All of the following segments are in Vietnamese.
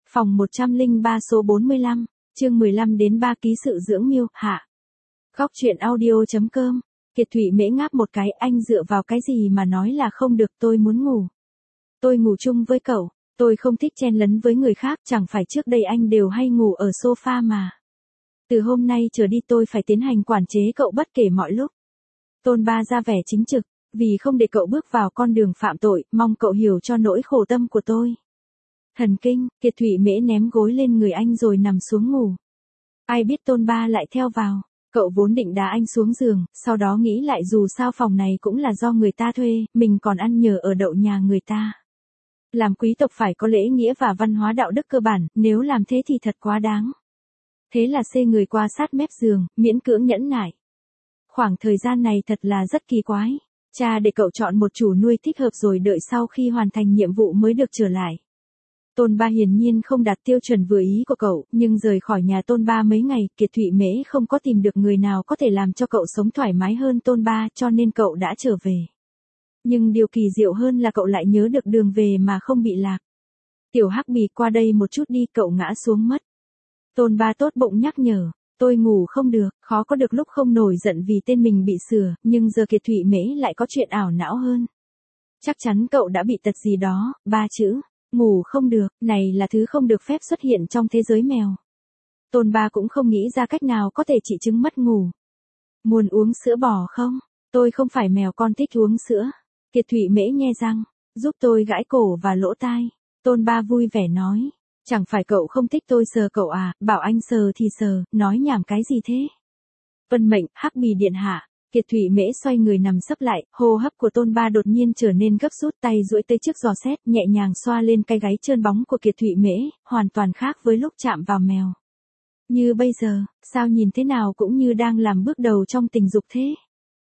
Phòng 103 số 45, chương 15 đến 3 ký sự dưỡng miêu, hạ. Góc truyện audio.com, Kiệt Thụy Mễ ngáp một cái, anh dựa vào cái gì mà nói là không được, tôi muốn ngủ. Tôi ngủ chung với cậu, tôi không thích chen lấn với người khác, chẳng phải trước đây anh đều hay ngủ ở sofa mà. Từ hôm nay trở đi tôi phải tiến hành quản chế cậu bất kể mọi lúc. Tôn Ba ra vẻ chính trực, vì không để cậu bước vào con đường phạm tội, mong cậu hiểu cho nỗi khổ tâm của tôi. Thần kinh, Kiệt Thụy Mễ ném gối lên người anh rồi nằm xuống ngủ. Ai biết Tôn Ba lại theo vào, cậu vốn định đá anh xuống giường, sau đó nghĩ lại dù sao phòng này cũng là do người ta thuê, mình còn ăn nhờ ở đậu nhà người ta. Làm quý tộc phải có lễ nghĩa và văn hóa đạo đức cơ bản, nếu làm thế thì thật quá đáng. Thế là xê người qua sát mép giường, miễn cưỡng nhẫn nại. Khoảng thời gian này thật là rất kỳ quái. Cha để cậu chọn một chủ nuôi thích hợp rồi đợi sau khi hoàn thành nhiệm vụ mới được trở lại. Tôn Ba hiển nhiên không đạt tiêu chuẩn vừa ý của cậu, nhưng rời khỏi nhà Tôn Ba mấy ngày, Kiệt Thụy Mễ không có tìm được người nào có thể làm cho cậu sống thoải mái hơn Tôn Ba, cho nên cậu đã trở về. Nhưng điều kỳ diệu hơn là cậu lại nhớ được đường về mà không bị lạc. Tiểu Hắc Bì, qua đây một chút đi, cậu ngã xuống mất. Tôn Ba tốt bụng nhắc nhở, tôi ngủ không được, khó có được lúc không nổi giận vì tên mình bị sửa, nhưng giờ Kiệt Thụy Mễ lại có chuyện ảo não hơn. Chắc chắn cậu đã bị tật gì đó, 3 chữ. Ngủ không được, này là thứ không được phép xuất hiện trong thế giới mèo. Tôn Ba cũng không nghĩ ra cách nào có thể trị chứng mất ngủ. Muốn uống sữa bò không? Tôi không phải mèo con thích uống sữa. Kiệt Thụy Mễ nhe răng, giúp tôi gãi cổ và lỗ tai. Tôn Ba vui vẻ nói, chẳng phải cậu không thích tôi sờ cậu à, bảo anh sờ thì sờ, nói nhảm cái gì thế? Vân mệnh, Hắc Bì điện hạ. Kiệt Thụy Mễ xoay người nằm sấp lại, hô hấp của Tôn Ba đột nhiên trở nên gấp rút, tay duỗi tới trước giò xét, nhẹ nhàng xoa lên cái gáy trơn bóng của Kiệt Thụy Mễ, hoàn toàn khác với lúc chạm vào mèo. Như bây giờ, sao nhìn thế nào cũng như đang làm bước đầu trong tình dục thế.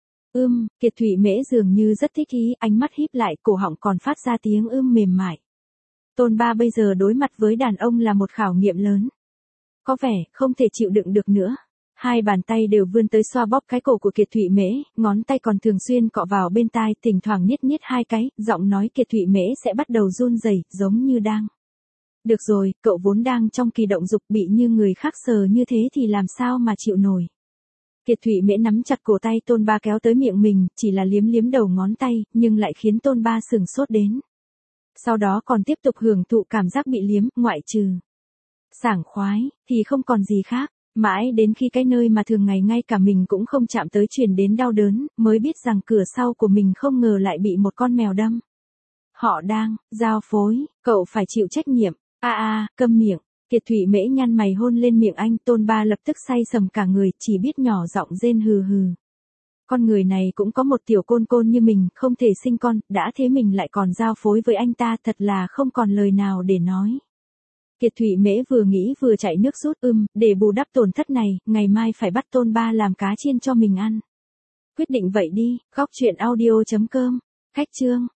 Kiệt Thụy Mễ dường như rất thích ý, ánh mắt híp lại, cổ họng còn phát ra tiếng mềm mại. Tôn Ba bây giờ đối mặt với đàn ông là một khảo nghiệm lớn. Có vẻ không thể chịu đựng được nữa. Hai bàn tay đều vươn tới xoa bóp cái cổ của Kiệt Thụy Mễ, ngón tay còn thường xuyên cọ vào bên tai, thỉnh thoảng niết hai cái, giọng nói Kiệt Thụy Mễ sẽ bắt đầu run rẩy, giống như đang. Được rồi, cậu vốn đang trong kỳ động dục, bị như người khác sờ như thế thì làm sao mà chịu nổi. Kiệt Thụy Mễ nắm chặt cổ tay Tôn Ba kéo tới miệng mình, chỉ là liếm đầu ngón tay, nhưng lại khiến Tôn Ba sửng sốt đến. Sau đó còn tiếp tục hưởng thụ cảm giác bị liếm, ngoại trừ sảng khoái, thì không còn gì khác. Mãi đến khi cái nơi mà thường ngày ngay cả mình cũng không chạm tới truyền đến đau đớn, mới biết rằng cửa sau của mình không ngờ lại bị một con mèo đâm. Họ đang giao phối, cậu phải chịu trách nhiệm. Câm miệng. Kiệt Thụy Mễ nhăn mày hôn lên miệng anh, Tôn Ba lập tức say sầm cả người, chỉ biết nhỏ giọng rên hừ hừ. Con người này cũng có một tiểu côn côn như mình, không thể sinh con, đã thế mình lại còn giao phối với anh ta, thật là không còn lời nào để nói. Kiệt Thụy Mễ vừa nghĩ vừa chạy nước rút, để bù đắp tổn thất này, ngày mai phải bắt Tôn Ba làm cá chiên cho mình ăn. Quyết định vậy đi, góc truyện audio.com, cách chương.